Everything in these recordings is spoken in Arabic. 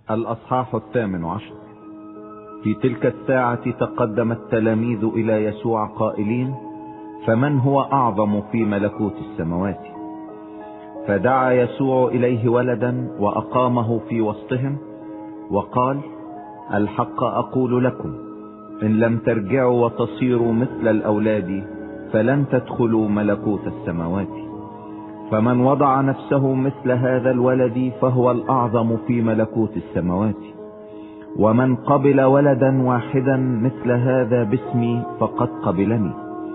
الأصحاح 18. في تلك الساعة تقدم التلاميذ إلى يسوع قائلين: فمن هو أعظم في ملكوت السماوات؟ فدعا يسوع إليه ولدا وأقامه في وسطهم وقال: الحق أقول لكم، إن لم ترجعوا وتصيروا مثل الأولاد فلن تدخلوا ملكوت السماوات. فمن وضع نفسه مثل هذا الولد فهو الأعظم في ملكوت السماوات. ومن قبل ولدا واحدا مثل هذا باسمي فقد قبلني.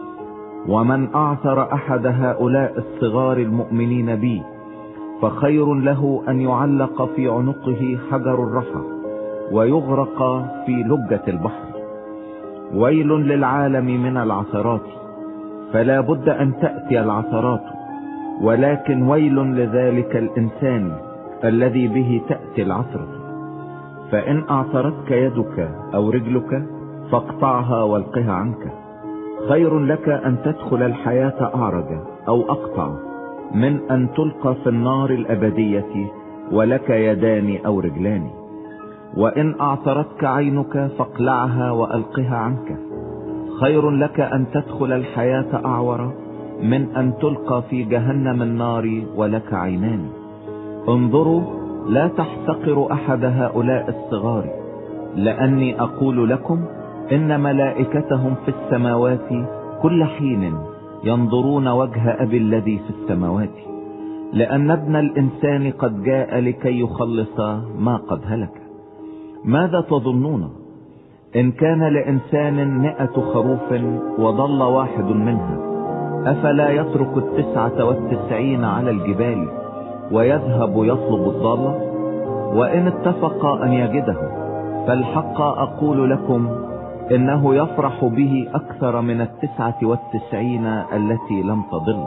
ومن أعثر أحد هؤلاء الصغار المؤمنين بي فخير له أن يعلق في عنقه حجر الرحى ويغرق في لجة البحر. ويل للعالم من العثرات، فلا بد أن تأتي العثرات، ولكن ويل لذلك الإنسان الذي به تأتي العثرة. فإن أعثرتك يدك أو رجلك فاقطعها والقها عنك. خير لك أن تدخل الحياة أعرج أو أقطع من أن تلقى في النار الأبدية ولك يدان أو رجلان. وإن أعثرتك عينك فاقلعها وألقها عنك. خير لك أن تدخل الحياة أعور من أن تلقى في جهنم النار ولك عينان. انظروا، لا تحتقروا أحد هؤلاء الصغار، لأني أقول لكم إن ملائكتهم في السماوات كل حين ينظرون وجه أبي الذي في السماوات. لأن ابن الإنسان قد جاء لكي يخلص ما قد هلك. ماذا تظنون؟ إن كان لإنسان 100 خروف وضل واحد منها، أفلا يترك 99 على الجبال ويذهب يطلب الضالة؟ وإن اتفق أن يجده، فالحق أقول لكم إنه يفرح به أكثر من 99 التي لم تضل.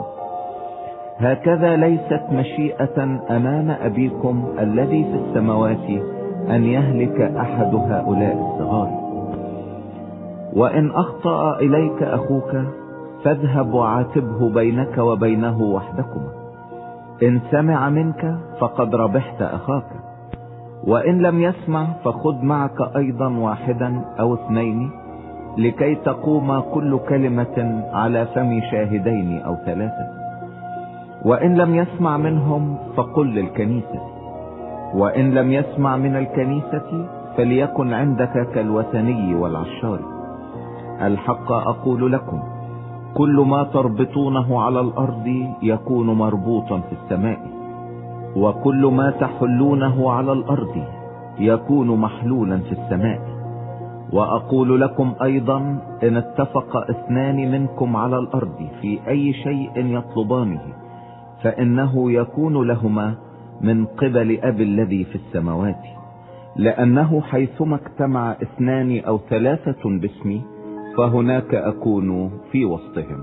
هكذا ليست مشيئة أمام أبيكم الذي في السماوات أن يهلك أحد هؤلاء الصغار. وإن أخطأ إليك أخوك فاذهب وعاتبه بينك وبينه وحدكما. إن سمع منك فقد ربحت أخاك. وإن لم يسمع فخذ معك أيضا واحدا أو 2، لكي تقوم كل كلمة على فم شاهدين أو 3. وإن لم يسمع منهم فقل للكنيسة. وإن لم يسمع من الكنيسة فليكن عندك كالوثني والعشار. الحق أقول لكم، كل ما تربطونه على الأرض يكون مربوطا في السماء، وكل ما تحلونه على الأرض يكون محلولا في السماء. وأقول لكم أيضا، إن اتفق 2 منكم على الأرض في أي شيء يطلبانه فإنه يكون لهما من قبل أبي الذي في السماوات. لأنه حيثما اجتمع 2 أو 3 باسمي فهناك أكون في وسطهم.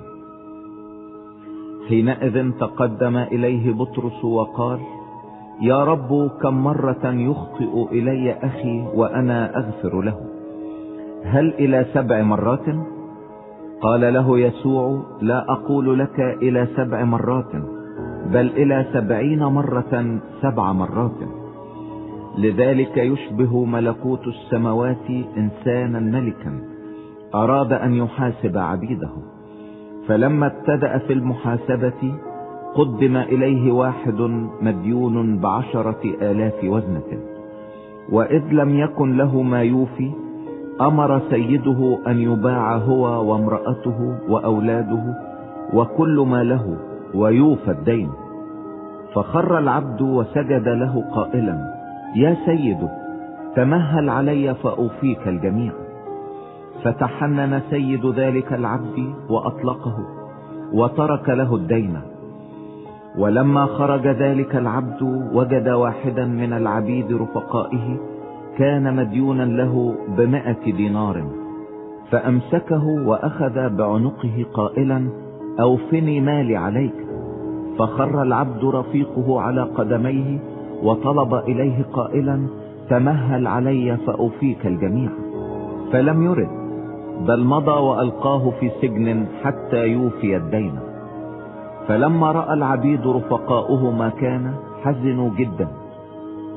حينئذ تقدم إليه بطرس وقال: يا رب، كم مرة يخطئ إلي أخي وأنا أغفر له؟ هل إلى 7 مرات؟ قال له يسوع: لا أقول لك إلى 7 مرات، بل إلى 70 مرة 7 مرات. لذلك يشبه ملكوت السماوات إنسانا ملكا أراد أن يحاسب عبيده. فلما ابتدأ في المحاسبة قدم إليه واحد مديون ب10,000 وزنة. وإذ لم يكن له ما يوفي، أمر سيده أن يباع هو وامرأته وأولاده وكل ما له ويوفى الدين. فخر العبد وسجد له قائلا: يا سيد، تمهل علي فأوفيك الجميع. فتحنن سيد ذلك العبد وأطلقه وترك له الدين. ولما خرج ذلك العبد وجد واحدا من العبيد رفقائه كان مديونا له ب100 دينار، فأمسكه وأخذ بعنقه قائلا: أوفني مالي عليك. فخر العبد رفيقه على قدميه وطلب إليه قائلا: تمهل علي فأوفيك الجميع. فلم يرد، بل مضى وألقاه في سجن حتى يوفي الدين. فلما رأى العبيد رفقاؤه ما كان حزنوا جدا،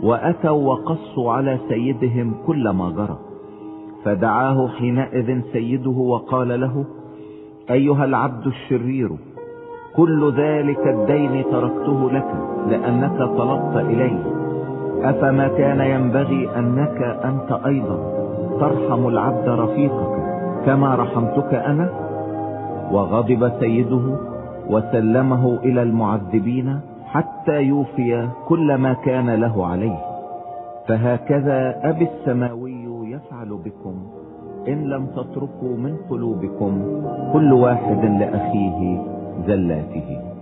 وأتوا وقصوا على سيدهم كل ما جرى. فدعاه حينئذ سيده وقال له: أيها العبد الشرير، كل ذلك الدين تركته لك لأنك طلبت إلي، أفما كان ينبغي أنك أنت أيضا ترحم العبد رفيقك كما رحمتك أنا؟ وغضب سيده وسلمه إلى المعذبين حتى يوفي كل ما كان له عليه. فهكذا أبي السماوي يفعل بكم إن لم تتركوا من قلوبكم كل واحد لأخيه زلاته.